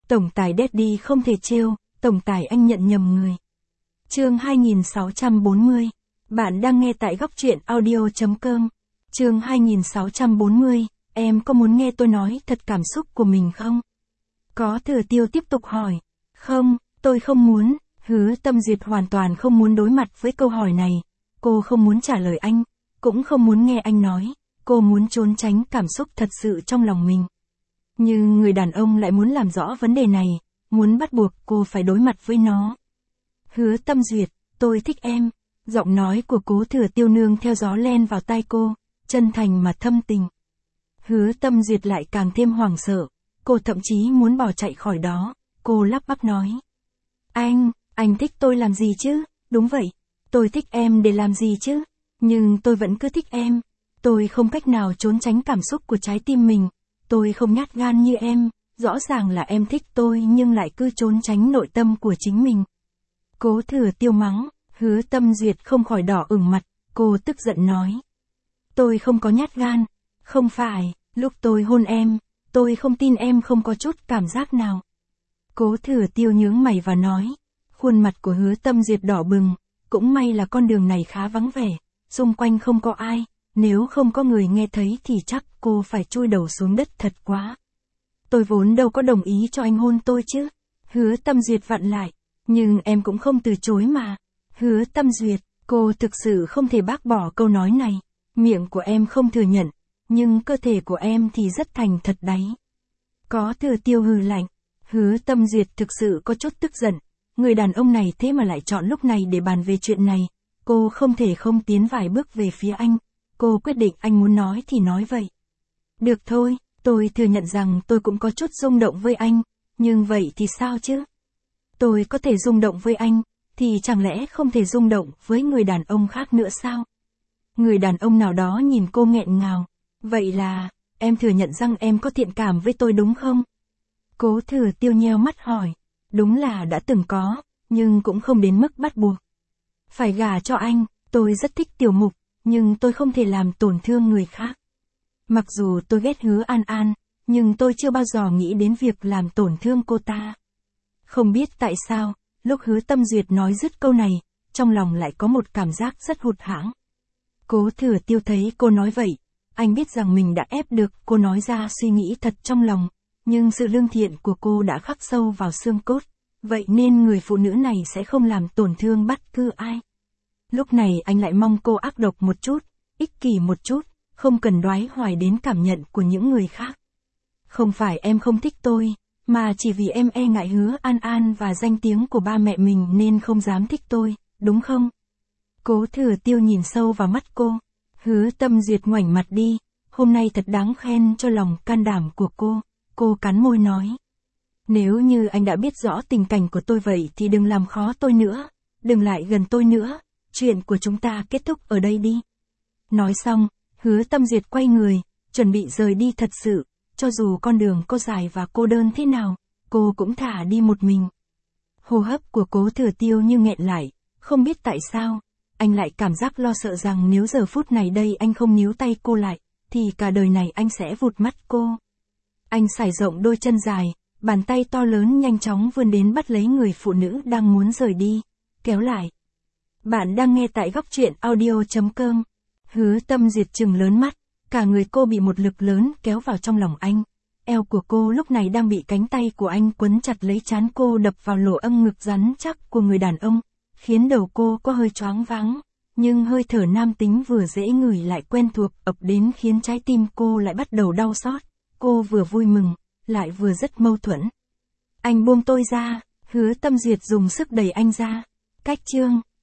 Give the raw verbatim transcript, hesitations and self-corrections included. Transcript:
Tổng tài Daddy không thể trêu, tổng tài anh nhận nhầm người. Chương hai nghìn sáu trăm bốn mươi. Bạn đang nghe tại góc truyện audio.com. Chương hai nghìn sáu trăm bốn mươi. Em có muốn nghe tôi nói thật cảm xúc của mình không? Có Thừa Tiêu tiếp tục hỏi. Không, tôi không muốn. Hứa Tâm Duyệt hoàn toàn không muốn đối mặt với câu hỏi này. Cô không muốn trả lời anh, cũng không muốn nghe anh nói. Cô muốn trốn tránh cảm xúc thật sự trong lòng mình. Nhưng người đàn ông lại muốn làm rõ vấn đề này, muốn bắt buộc cô phải đối mặt với nó. Hứa Tâm Duyệt, tôi thích em. Giọng nói của Cố Thừa Tiêu nương theo gió len vào tai cô, chân thành mà thâm tình. Hứa Tâm Duyệt lại càng thêm hoảng sợ, cô thậm chí muốn bỏ chạy khỏi đó, cô lắp bắp nói. Anh, anh thích tôi làm gì chứ? Đúng vậy, tôi thích em để làm gì chứ? Nhưng tôi vẫn cứ thích em. Tôi không cách nào trốn tránh cảm xúc của trái tim mình. Tôi không nhát gan như em, rõ ràng là em thích tôi nhưng lại cứ trốn tránh nội tâm của chính mình. Cố Thừa Tiêu mắng, Hứa Tâm Duyệt không khỏi đỏ ửng mặt, cô tức giận nói. Tôi không có nhát gan, không phải, lúc tôi hôn em, tôi không tin em không có chút cảm giác nào. Cố Thừa Tiêu nhướng mày và nói, khuôn mặt của Hứa Tâm Duyệt đỏ bừng, cũng may là con đường này khá vắng vẻ, xung quanh không có ai, nếu không có người nghe thấy thì chắc cô phải chui đầu xuống đất thật quá. Tôi vốn đâu có đồng ý cho anh hôn tôi chứ. Hứa Tâm Duyệt vặn lại, nhưng em cũng không từ chối mà. Hứa Tâm Duyệt, cô thực sự không thể bác bỏ câu nói này. Miệng của em không thừa nhận, nhưng cơ thể của em thì rất thành thật đấy. Có Thừa Tiêu hừ lạnh. Hứa Tâm Duyệt thực sự có chút tức giận. Người đàn ông này thế mà lại chọn lúc này để bàn về chuyện này. Cô không thể không tiến vài bước về phía anh. Cô quyết định anh muốn nói thì nói vậy. Được thôi, tôi thừa nhận rằng tôi cũng có chút rung động với anh. Nhưng vậy thì sao chứ? Tôi có thể rung động với anh, thì chẳng lẽ không thể rung động với người đàn ông khác nữa sao? Người đàn ông nào đó nhìn cô nghẹn ngào. Vậy là, em thừa nhận rằng em có thiện cảm với tôi đúng không? Cố Thừa Tiêu nheo mắt hỏi. Đúng là đã từng có, nhưng cũng không đến mức bắt buộc. Phải gả cho anh, tôi rất thích Tiểu Mục, nhưng tôi không thể làm tổn thương người khác. Mặc dù tôi ghét Hứa An An, nhưng tôi chưa bao giờ nghĩ đến việc làm tổn thương cô ta. Không biết tại sao, lúc Hứa Tâm Duyệt nói dứt câu này, trong lòng lại có một cảm giác rất hụt hẫng. Cố Thừa Tiêu thấy cô nói vậy, anh biết rằng mình đã ép được cô nói ra suy nghĩ thật trong lòng, nhưng sự lương thiện của cô đã khắc sâu vào xương cốt, vậy nên người phụ nữ này sẽ không làm tổn thương bất cứ ai. Lúc này anh lại mong cô ác độc một chút, ích kỷ một chút, không cần đoái hoài đến cảm nhận của những người khác. Không phải em không thích tôi, mà chỉ vì em e ngại Hứa An An và danh tiếng của ba mẹ mình nên không dám thích tôi, đúng không? Cố Thừa Tiêu nhìn sâu vào mắt cô. Hứa Tâm Duyệt ngoảnh mặt đi, hôm nay thật đáng khen cho lòng can đảm của cô. Cô cắn môi nói. Nếu như anh đã biết rõ tình cảnh của tôi vậy thì đừng làm khó tôi nữa, đừng lại gần tôi nữa, chuyện của chúng ta kết thúc ở đây đi. Nói xong, Hứa Tâm Duyệt quay người, chuẩn bị rời đi thật sự, cho dù con đường có dài và cô đơn thế nào, cô cũng thả đi một mình. Hô hấp của Cố Thừa Tiêu như nghẹn lại, không biết tại sao, anh lại cảm giác lo sợ rằng nếu giờ phút này đây anh không níu tay cô lại, thì cả đời này anh sẽ vụt mắt cô. Anh sải rộng đôi chân dài, bàn tay to lớn nhanh chóng vươn đến bắt lấy người phụ nữ đang muốn rời đi, kéo lại. Bạn đang nghe tại góc truyện audio.com. Hứa Tâm Duyệt trừng lớn mắt, cả người cô bị một lực lớn kéo vào trong lòng anh. Eo của cô lúc này đang bị cánh tay của anh quấn chặt lấy trán cô đập vào lỗ âm ngực rắn chắc của người đàn ông, khiến đầu cô có hơi choáng váng, nhưng hơi thở nam tính vừa dễ ngửi lại quen thuộc ập đến khiến trái tim cô lại bắt đầu đau xót. Cô vừa vui mừng, lại vừa rất mâu thuẫn. Anh buông tôi ra, Hứa Tâm Duyệt dùng sức đẩy anh ra. Cách chương